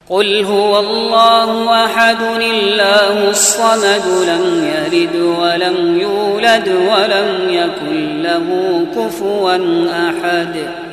قل هو الله أحد الله الصمد لم يلد ولم يولد ولم يكن له كفوا أحد.